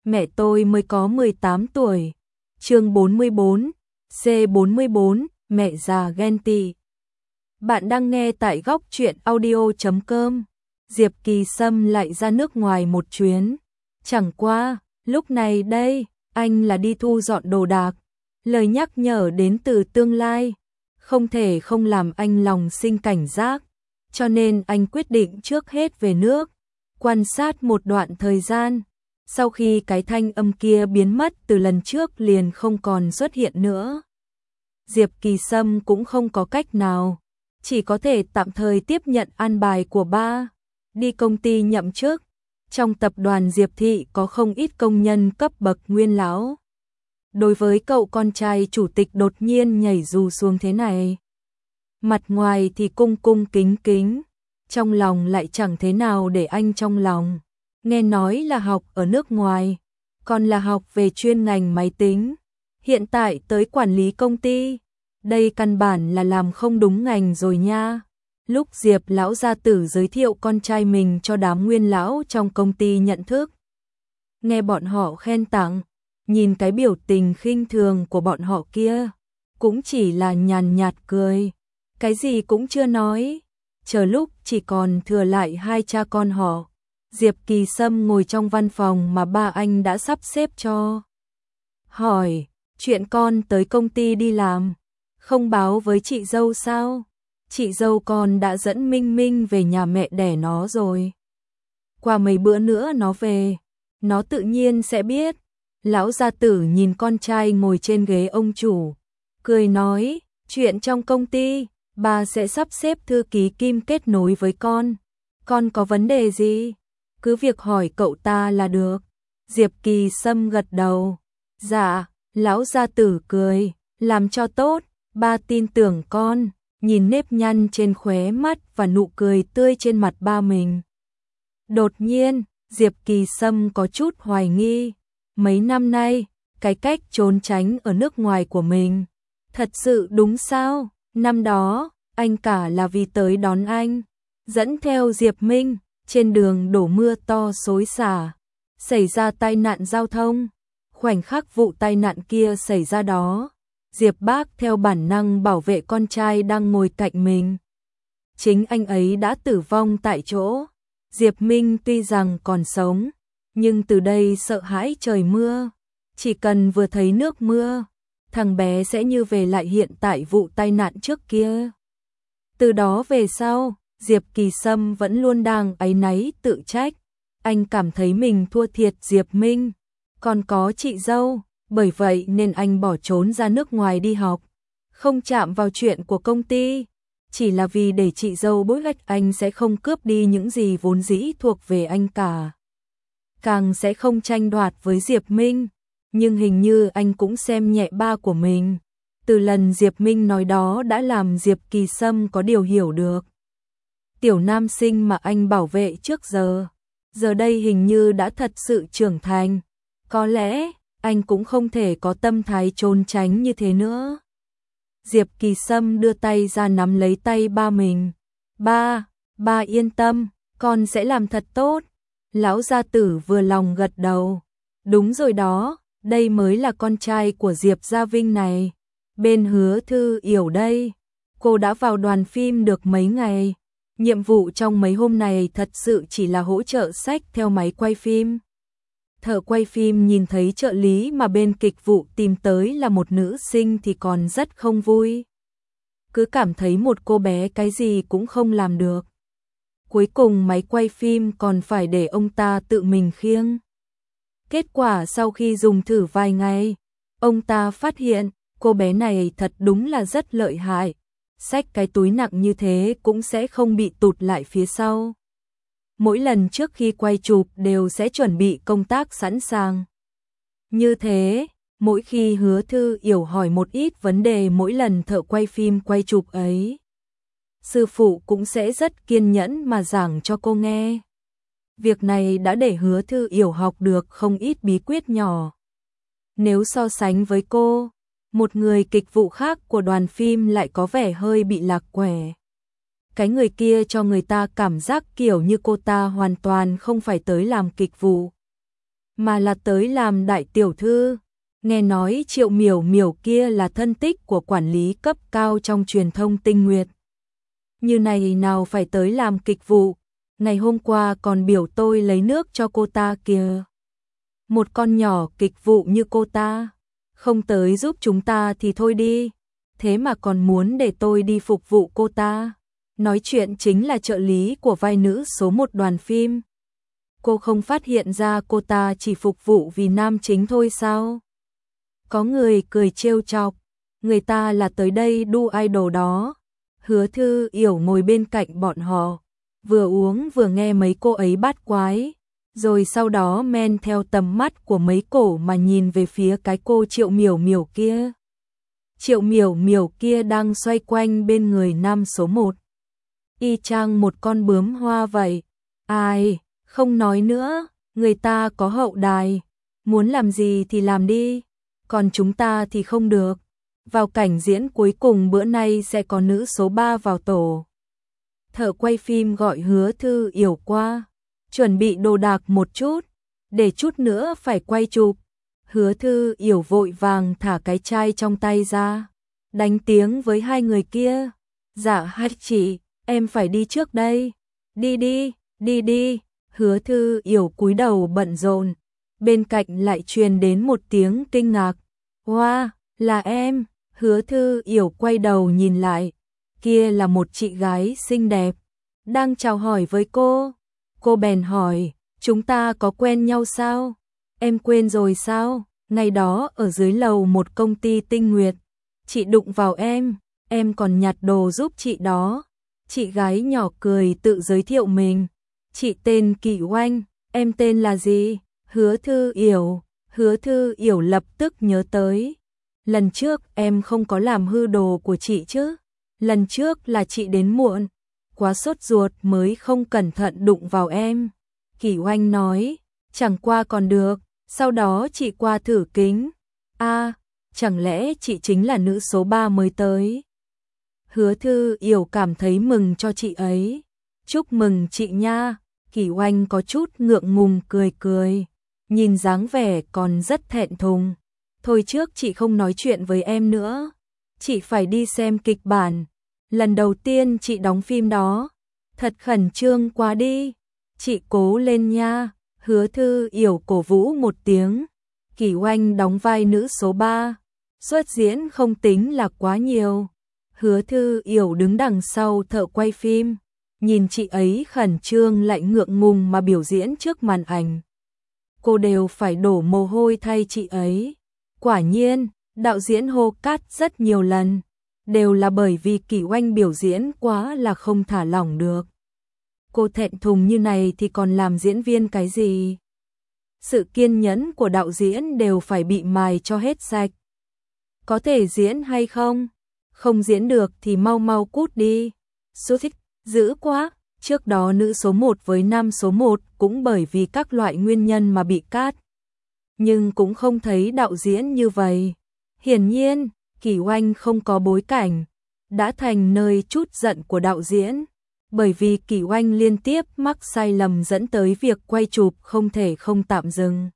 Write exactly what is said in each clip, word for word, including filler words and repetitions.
mẹ tôi mới có mười tám tuổi. Chương bốn mươi bốn, C bốn mươi bốn, mẹ già ghen tị. Bạn đang nghe tại góc truyện audio chấm com. Diệp Kỳ Sâm lại ra nước ngoài một chuyến. Chẳng qua, lúc này đây, anh là đi thu dọn đồ đạc. Lời nhắc nhở đến từ tương lai, không thể không làm anh lòng sinh cảnh giác. Cho nên anh quyết định trước hết về nước, quan sát một đoạn thời gian. Sau khi cái thanh âm kia biến mất từ lần trước liền không còn xuất hiện nữa, Diệp Kỳ Sâm cũng không có cách nào, chỉ có thể tạm thời tiếp nhận an bài của ba, đi công ty nhậm chức. Trong tập đoàn Diệp Thị có không ít công nhân cấp bậc nguyên lão. Đối với cậu con trai chủ tịch đột nhiên nhảy dù xuống thế này, mặt ngoài thì cung cung kính kính, trong lòng lại chẳng thế nào để anh trong lòng. Nghe nói là học ở nước ngoài, còn là học về chuyên ngành máy tính, hiện tại tới quản lý công ty, đây căn bản là làm không đúng ngành rồi nha. Lúc Diệp lão gia tử giới thiệu con trai mình cho đám nguyên lão trong công ty nhận thức, nghe bọn họ khen tặng, nhìn cái biểu tình khinh thường của bọn họ kia, cũng chỉ là nhàn nhạt cười, cái gì cũng chưa nói. Chờ lúc chỉ còn thừa lại hai cha con họ, Diệp Kỳ Sâm ngồi trong văn phòng mà ba anh đã sắp xếp cho. Hỏi, chuyện con tới công ty đi làm, không báo với chị dâu sao? Chị dâu con đã dẫn Minh Minh về nhà mẹ đẻ nó rồi. Qua mấy bữa nữa nó về, nó tự nhiên sẽ biết. Lão gia tử nhìn con trai ngồi trên ghế ông chủ, cười nói, chuyện trong công ty, bà sẽ sắp xếp thư ký Kim kết nối với con. Con có vấn đề gì? Cứ việc hỏi cậu ta là được. Diệp Kỳ Sâm gật đầu. Dạ, lão gia tử cười, làm cho tốt, ba tin tưởng con. Nhìn nếp nhăn trên khóe mắt và nụ cười tươi trên mặt ba mình, đột nhiên, Diệp Kỳ Sâm có chút hoài nghi. Mấy năm nay, cái cách trốn tránh ở nước ngoài của mình, thật sự đúng sao? Năm đó, anh cả là vì tới đón anh, dẫn theo Diệp Minh, trên đường đổ mưa to xối xả, xảy ra tai nạn giao thông. Khoảnh khắc vụ tai nạn kia xảy ra đó, Diệp Bác theo bản năng bảo vệ con trai đang ngồi cạnh mình. Chính anh ấy đã tử vong tại chỗ. Diệp Minh tuy rằng còn sống, nhưng từ đây sợ hãi trời mưa. Chỉ cần vừa thấy nước mưa, thằng bé sẽ như về lại hiện tại vụ tai nạn trước kia. Từ đó về sau, Diệp Kỳ Sâm vẫn luôn đang áy náy tự trách. Anh cảm thấy mình thua thiệt Diệp Minh, còn có chị dâu. Bởi vậy nên anh bỏ trốn ra nước ngoài đi học, không chạm vào chuyện của công ty, chỉ là vì để chị dâu bối gạch anh sẽ không cướp đi những gì vốn dĩ thuộc về anh cả. Càng sẽ không tranh đoạt với Diệp Minh, nhưng hình như anh cũng xem nhẹ ba của mình. Từ lần Diệp Minh nói đó đã làm Diệp Kỳ Sâm có điều hiểu được. Tiểu nam sinh mà anh bảo vệ trước giờ, giờ đây hình như đã thật sự trưởng thành. Có lẽ anh cũng không thể có tâm thái trốn tránh như thế nữa. Diệp Kỳ Sâm đưa tay ra nắm lấy tay ba mình. Ba, ba yên tâm, con sẽ làm thật tốt. Lão gia tử vừa lòng gật đầu. Đúng rồi đó, đây mới là con trai của Diệp Gia Vinh này. Bên Hứa Thư Yểu đây, cô đã vào đoàn phim được mấy ngày. Nhiệm vụ trong mấy hôm này thật sự chỉ là hỗ trợ sách theo máy quay phim. Thợ quay phim nhìn thấy trợ lý mà bên kịch vụ tìm tới là một nữ sinh thì còn rất không vui. Cứ cảm thấy một cô bé cái gì cũng không làm được. Cuối cùng máy quay phim còn phải để ông ta tự mình khiêng. Kết quả sau khi dùng thử vài ngày, ông ta phát hiện cô bé này thật đúng là rất lợi hại. Xách cái túi nặng như thế cũng sẽ không bị tụt lại phía sau. Mỗi lần trước khi quay chụp đều sẽ chuẩn bị công tác sẵn sàng. Như thế, mỗi khi Hứa Thư Yểu hỏi một ít vấn đề mỗi lần thợ quay phim quay chụp ấy, sư phụ cũng sẽ rất kiên nhẫn mà giảng cho cô nghe. Việc này đã để Hứa Thư Yểu học được không ít bí quyết nhỏ. Nếu so sánh với cô, một người kịch vụ khác của đoàn phim lại có vẻ hơi bị lạc quẻ. Cái người kia cho người ta cảm giác kiểu như cô ta hoàn toàn không phải tới làm kịch vụ. mà là tới làm đại tiểu thư. Nghe nói Triệu Miểu Miểu kia là thân tích của quản lý cấp cao trong truyền thông Tinh Nguyệt. Như này nào phải tới làm kịch vụ, ngày hôm qua còn biểu tôi lấy nước cho cô ta kìa. Một con nhỏ kịch vụ như cô ta, không tới giúp chúng ta thì thôi đi, thế mà còn muốn để tôi đi phục vụ cô ta. Nói chuyện chính là trợ lý của vai nữ số một đoàn phim. Cô không phát hiện ra cô ta chỉ phục vụ vì nam chính thôi sao? Có người cười trêu chọc, người ta là tới đây đu idol đó. Hứa Thư Yểu ngồi bên cạnh bọn họ, vừa uống vừa nghe mấy cô ấy bát quái, rồi sau đó men theo tầm mắt của mấy cổ mà nhìn về phía cái cô Triệu Miểu Miểu kia. Triệu Miểu Miểu kia đang xoay quanh bên người nam số một. Y chang một con bướm hoa vậy. Ai, không nói nữa, người ta có hậu đài, muốn làm gì thì làm đi, còn chúng ta thì không được. Vào cảnh diễn cuối cùng bữa nay sẽ có nữ số ba vào tổ. Thợ quay phim gọi Hứa Thư Yểu qua, chuẩn bị đồ đạc một chút, để chút nữa phải quay chụp. Hứa Thư Yểu vội vàng thả cái chai trong tay ra, đánh tiếng với hai người kia. Dạ hai chị, em phải đi trước đây. Đi đi, đi đi. Hứa Thư Yểu cúi đầu bận rộn, bên cạnh lại truyền đến một tiếng kinh ngạc. Wow, là em. Hứa Thư Yểu quay đầu nhìn lại, kia là một chị gái xinh đẹp, đang chào hỏi với cô. Cô bèn hỏi, chúng ta có quen nhau sao? Em quên rồi sao? Ngày đó ở dưới lầu một công ty Tinh Nguyệt, chị đụng vào em, em còn nhặt đồ giúp chị đó. Chị gái nhỏ cười tự giới thiệu mình. Chị tên Kỳ Oanh, em tên là gì? Hứa Thư Yểu. Hứa Thư Yểu lập tức nhớ tới. Lần trước em không có làm hư đồ của chị chứ? Lần trước là chị đến muộn, quá sốt ruột mới không cẩn thận đụng vào em. Kỳ Oanh nói, chẳng qua còn được, sau đó chị qua thử kính. A, à, chẳng lẽ chị chính là nữ số ba mới tới? Hứa Thư Yểu cảm thấy mừng cho chị ấy. Chúc mừng chị nha. Kỳ Oanh có chút ngượng ngùng cười cười, nhìn dáng vẻ còn rất thẹn thùng. Thôi trước chị không nói chuyện với em nữa, chị phải đi xem kịch bản. Lần đầu tiên chị đóng phim đó, thật khẩn trương quá đi. Chị cố lên nha. Hứa Thư Yểu cổ vũ một tiếng. Kỳ Oanh đóng vai nữ số ba, xuất diễn không tính là quá nhiều. Hứa Thư Yểu đứng đằng sau thợ quay phim, nhìn chị ấy khẩn trương lại ngượng ngùng mà biểu diễn trước màn ảnh. Cô đều phải đổ mồ hôi thay chị ấy. Quả nhiên, đạo diễn hô cắt rất nhiều lần, đều là bởi vì Kỳ Oanh biểu diễn quá là không thả lỏng được. Cô thẹn thùng như này thì còn làm diễn viên cái gì? Sự kiên nhẫn của đạo diễn đều phải bị mài cho hết sạch. Có thể diễn hay không? Không diễn được thì mau mau cút đi. Số thích, dữ quá. Trước đó nữ số một với nam số một cũng bởi vì các loại nguyên nhân mà bị cắt. Nhưng cũng không thấy đạo diễn như vậy. Hiển nhiên, Kỳ Oanh không có bối cảnh, đã thành nơi trút giận của đạo diễn. Bởi vì Kỳ Oanh liên tiếp mắc sai lầm dẫn tới việc quay chụp không thể không tạm dừng.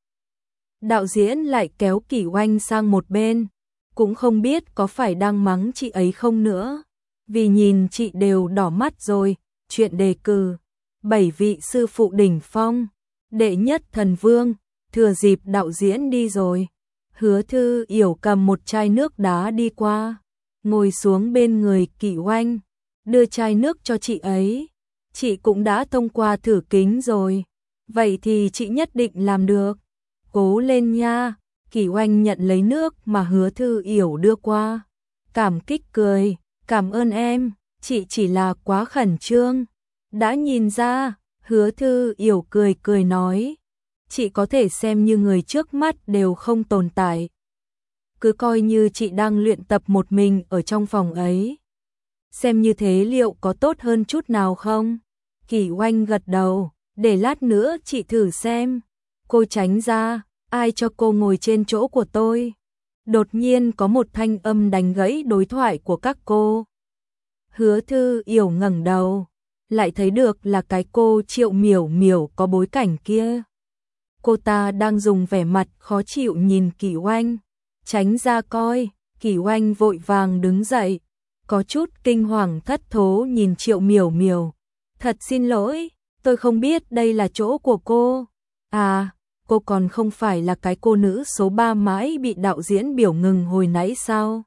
Đạo diễn lại kéo Kỳ Oanh sang một bên, cũng không biết có phải đang mắng chị ấy không nữa. Vì nhìn chị đều đỏ mắt rồi, chuyện đề cử bảy vị sư phụ đỉnh phong, đệ nhất thần vương, thừa dịp đạo diễn đi rồi. Hứa Thư Yểu cầm một chai nước đá đi qua, ngồi xuống bên người Kỳ Oanh, đưa chai nước cho chị ấy. Chị cũng đã thông qua thử kính rồi, vậy thì chị nhất định làm được. Cố lên nha. Kỳ Oanh nhận lấy nước mà Hứa Thư Yểu đưa qua, cảm kích cười, cảm ơn em, chị chỉ là quá khẩn trương. Đã nhìn ra. Hứa Thư Yểu cười cười nói, chị có thể xem như người trước mắt đều không tồn tại. Cứ coi như chị đang luyện tập một mình ở trong phòng ấy. Xem như thế liệu có tốt hơn chút nào không? Kỳ Oanh gật đầu, để lát nữa chị thử xem. Cô tránh ra, ai cho cô ngồi trên chỗ của tôi? Đột nhiên có một thanh âm đánh gãy đối thoại của các cô. Hứa Thư Yểu ngẩng đầu, lại thấy được là cái cô Triệu Miểu Miểu có bối cảnh kia. Cô ta đang dùng vẻ mặt khó chịu nhìn Kỷ Oanh. Tránh ra coi. Kỷ Oanh vội vàng đứng dậy, có chút kinh hoàng thất thố nhìn Triệu Miểu Miểu. Thật xin lỗi, tôi không biết đây là chỗ của cô. À, cô còn không phải là cái cô nữ số ba mãi bị đạo diễn biểu ngừng hồi nãy sao?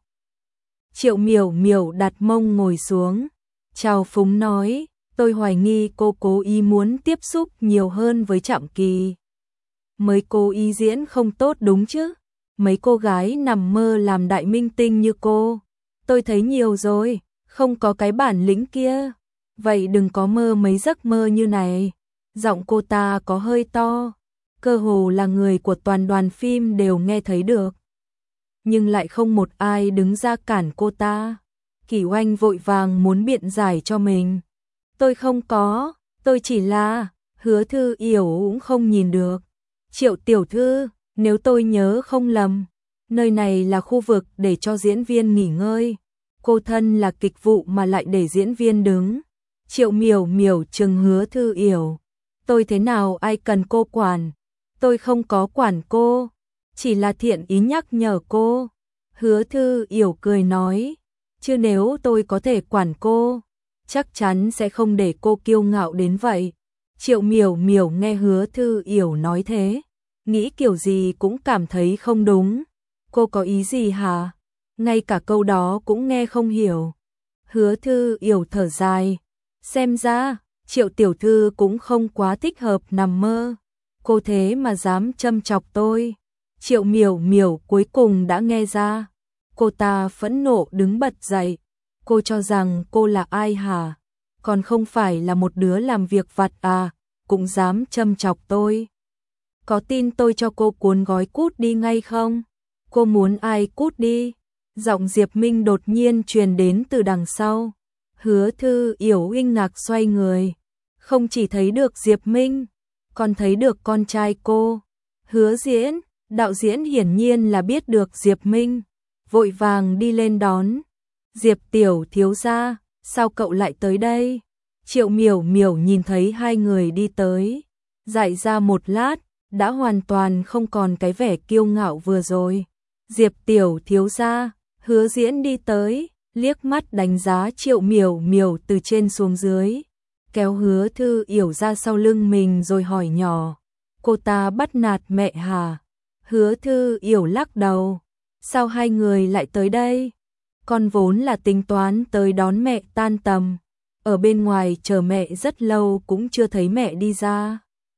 Triệu Miểu Miểu đặt mông ngồi xuống, chào phúng nói, tôi hoài nghi cô cố ý muốn tiếp xúc nhiều hơn với Trạm Kỳ. Mới cố ý diễn không tốt đúng chứ? Mấy cô gái nằm mơ làm đại minh tinh như cô, tôi thấy nhiều rồi, không có cái bản lĩnh kia. Vậy đừng có mơ mấy giấc mơ như này. Giọng cô ta có hơi to, cơ hồ là người của toàn đoàn phim đều nghe thấy được. Nhưng lại không một ai đứng ra cản cô ta. Kỷ Oanh vội vàng muốn biện giải cho mình. Tôi không có, tôi chỉ là, Hứa Thư Yểu cũng không nhìn được. Triệu tiểu thư, nếu tôi nhớ không lầm, nơi này là khu vực để cho diễn viên nghỉ ngơi. Cô thân là kịch vụ mà lại để diễn viên đứng. Triệu Miểu Miểu trừng Hứa Thư Yểu. Tôi thế nào ai cần cô quản? Tôi không có quản cô, chỉ là thiện ý nhắc nhở cô. Hứa Thư Yểu cười nói, chứ nếu tôi có thể quản cô, chắc chắn sẽ không để cô kiêu ngạo đến vậy. Triệu Miểu Miểu nghe Hứa Thư Yểu nói thế, nghĩ kiểu gì cũng cảm thấy không đúng. Cô có ý gì hả? Ngay cả câu đó cũng nghe không hiểu. Hứa Thư Yểu thở dài, xem ra Triệu tiểu thư cũng không quá thích hợp nằm mơ. Cô thế mà dám châm chọc tôi. Triệu Miểu Miểu cuối cùng đã nghe ra. Cô ta phẫn nộ đứng bật dậy. Cô cho rằng cô là ai hả? Còn không phải là một đứa làm việc vặt à, cũng dám châm chọc tôi. Có tin tôi cho cô cuốn gói cút đi ngay không? Cô muốn ai cút đi? Giọng Diệp Minh đột nhiên truyền đến từ đằng sau. Hứa Thư Yểu kinh ngạc xoay người, không chỉ thấy được Diệp Minh, còn thấy được con trai cô. Hứa Diễn, đạo diễn hiển nhiên là biết được Diệp Minh, vội vàng đi lên đón. Diệp tiểu thiếu gia, sao cậu lại tới đây? Triệu Miểu Miểu nhìn thấy hai người đi tới, dại ra một lát, đã hoàn toàn không còn cái vẻ kiêu ngạo vừa rồi. Diệp tiểu thiếu gia, Hứa Diễn đi tới, liếc mắt đánh giá Triệu Miểu Miểu từ trên xuống dưới, kéo Hứa Thư Yểu ra sau lưng mình rồi hỏi nhỏ, cô ta bắt nạt mẹ hả? Hứa Thư Yểu lắc đầu, sao hai người lại tới đây? Con vốn là tính toán tới đón mẹ tan tầm, ở bên ngoài chờ mẹ rất lâu cũng chưa thấy mẹ đi ra.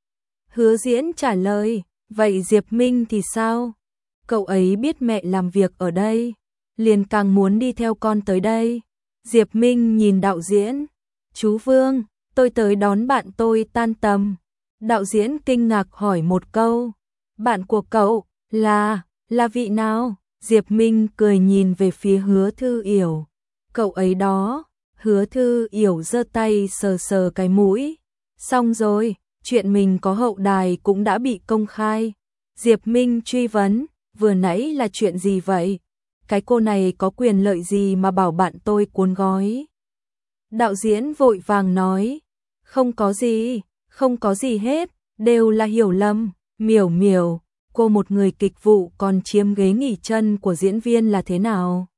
Hứa Diễn trả lời, vậy Diệp Minh thì sao? Cậu ấy biết mẹ làm việc ở đây, liền càng muốn đi theo con tới đây. Diệp Minh nhìn đạo diễn, chú Vương, tôi tới đón bạn tôi tan tầm. Đạo diễn kinh ngạc hỏi một câu, bạn của cậu, là, là vị nào? Diệp Minh cười nhìn về phía Hứa Thư Yểu, cậu ấy đó. Hứa Thư Yểu giơ tay sờ sờ cái mũi, xong rồi, chuyện mình có hậu đài cũng đã bị công khai. Diệp Minh truy vấn, vừa nãy là chuyện gì vậy? Cái cô này có quyền lợi gì mà bảo bạn tôi cuốn gói? Đạo diễn vội vàng nói, không có gì, không có gì hết, đều là hiểu lầm. Miểu Miểu, cô một người kịch vụ còn chiếm ghế nghỉ chân của diễn viên là thế nào?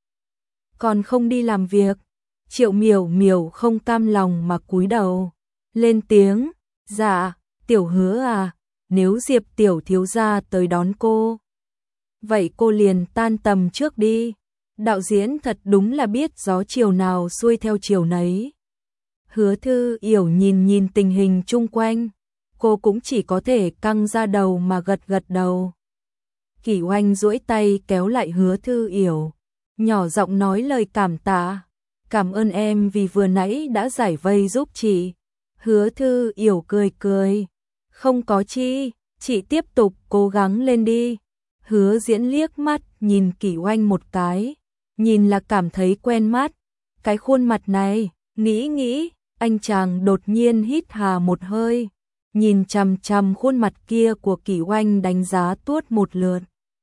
Còn không đi làm việc. Triệu Miểu Miểu không cam lòng mà cúi đầu, lên tiếng, dạ, tiểu Hứa à, nếu Diệp tiểu thiếu gia tới đón cô, vậy cô liền tan tầm trước đi. Đạo diễn thật đúng là biết gió chiều nào xuôi theo chiều nấy. Hứa Thư Yểu nhìn nhìn tình hình chung quanh, cô cũng chỉ có thể căng ra đầu mà gật gật đầu. Kỷ Oanh duỗi tay kéo lại Hứa Thư Yểu, nhỏ giọng nói lời cảm tạ, cảm ơn em vì vừa nãy đã giải vây giúp chị. Hứa Thư Yểu cười cười, không có chi, chị tiếp tục cố gắng lên đi. Hứa Diễn liếc mắt nhìn Kỷ Oanh một cái, nhìn là cảm thấy quen mắt. Cái khuôn mặt này, nghĩ nghĩ, anh chàng đột nhiên hít hà một hơi, nhìn chằm chằm khuôn mặt kia của Kỷ Oanh đánh giá tuốt một lượt.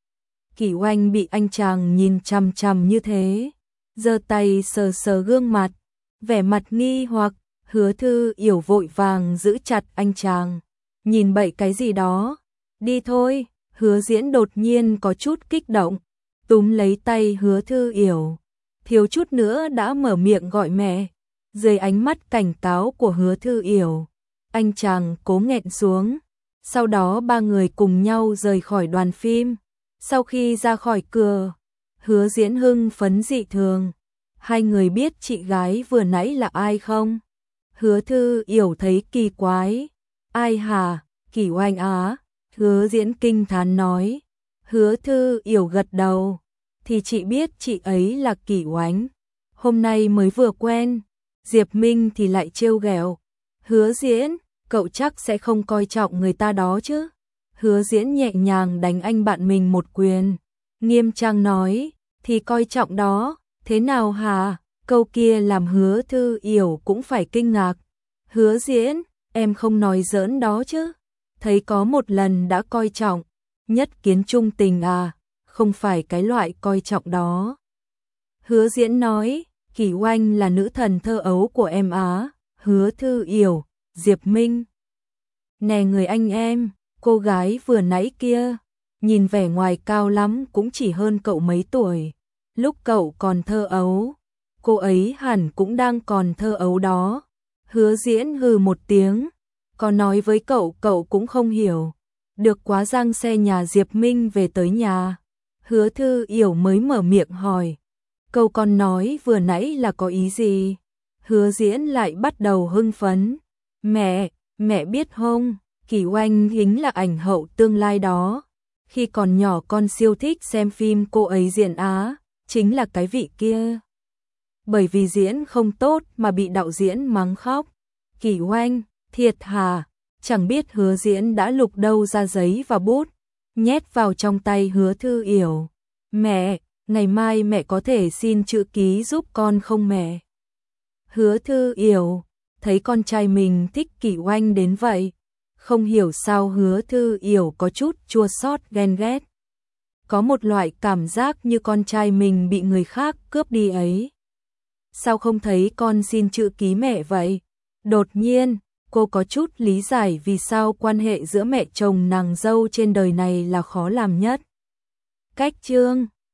Kỷ Oanh bị anh chàng nhìn chằm chằm như thế, giơ tay sờ sờ gương mặt, vẻ mặt nghi hoặc. Hứa Thư Yểu vội vàng giữ chặt anh chàng, nhìn bậy cái gì đó. Đi thôi, Hứa Diễn đột nhiên có chút kích động, túm lấy tay Hứa Thư Yểu, thiếu chút nữa đã mở miệng gọi mẹ. Dưới ánh mắt cảnh cáo của Hứa Thư Yểu, anh chàng cố nghẹn xuống. Sau đó ba người cùng nhau rời khỏi đoàn phim. Sau khi ra khỏi cửa, Hứa Diễn hưng phấn dị thường. Hai người biết chị gái vừa nãy là ai không? Hứa Thư Yểu thấy kỳ quái. Ai hả? Kỷ Oanh á. Hứa Diễn kinh thán nói. Hứa Thư Yểu gật đầu. Thì chị biết chị ấy là Kỷ Oanh. Hôm nay mới vừa quen. Diệp Minh thì lại trêu ghẹo. Hứa Diễn, cậu chắc sẽ không coi trọng người ta đó chứ? Hứa Diễn nhẹ nhàng đánh anh bạn mình một quyền. Nghiêm trang nói, thì coi trọng đó, thế nào hả? Câu kia làm Hứa Thư Yểu cũng phải kinh ngạc. Hứa Diễn, em không nói giỡn đó chứ? Thấy có một lần đã coi trọng, nhất kiến trung tình à, không phải cái loại coi trọng đó. Hứa Diễn nói, Kỷ Oanh là nữ thần thơ ấu của em á. Hứa Thư Yểu, Diệp Minh. Nè người anh em, cô gái vừa nãy kia, nhìn vẻ ngoài cao lắm cũng chỉ hơn cậu mấy tuổi. Lúc cậu còn thơ ấu, cô ấy hẳn cũng đang còn thơ ấu đó. Hứa Diễn hừ một tiếng, có nói với cậu cậu cũng không hiểu. Được quá giang xe nhà Diệp Minh về tới nhà. Hứa Thư Yểu mới mở miệng hỏi, câu con nói vừa nãy là có ý gì? Hứa Diễn lại bắt đầu hưng phấn. Mẹ, mẹ biết không, Kỷ Oanh chính là ảnh hậu tương lai đó. Khi còn nhỏ con siêu thích xem phim cô ấy diễn á, chính là cái vị kia. Bởi vì diễn không tốt mà bị đạo diễn mắng khóc. Kỷ Oanh, thiệt hà, chẳng biết Hứa Diễn đã lục đâu ra giấy và bút, nhét vào trong tay Hứa Thư Yểu. Mẹ, ngày mai mẹ có thể xin chữ ký giúp con không mẹ? Hứa Thư Yểu, thấy con trai mình thích Kỷ Oanh đến vậy, không hiểu sao Hứa Thư Yểu có chút chua xót ghen ghét. Có một loại cảm giác như con trai mình bị người khác cướp đi ấy. Sao không thấy con xin chữ ký mẹ vậy? Đột nhiên, cô có chút lý giải vì sao quan hệ giữa mẹ chồng nàng dâu trên đời này là khó làm nhất. Cách chương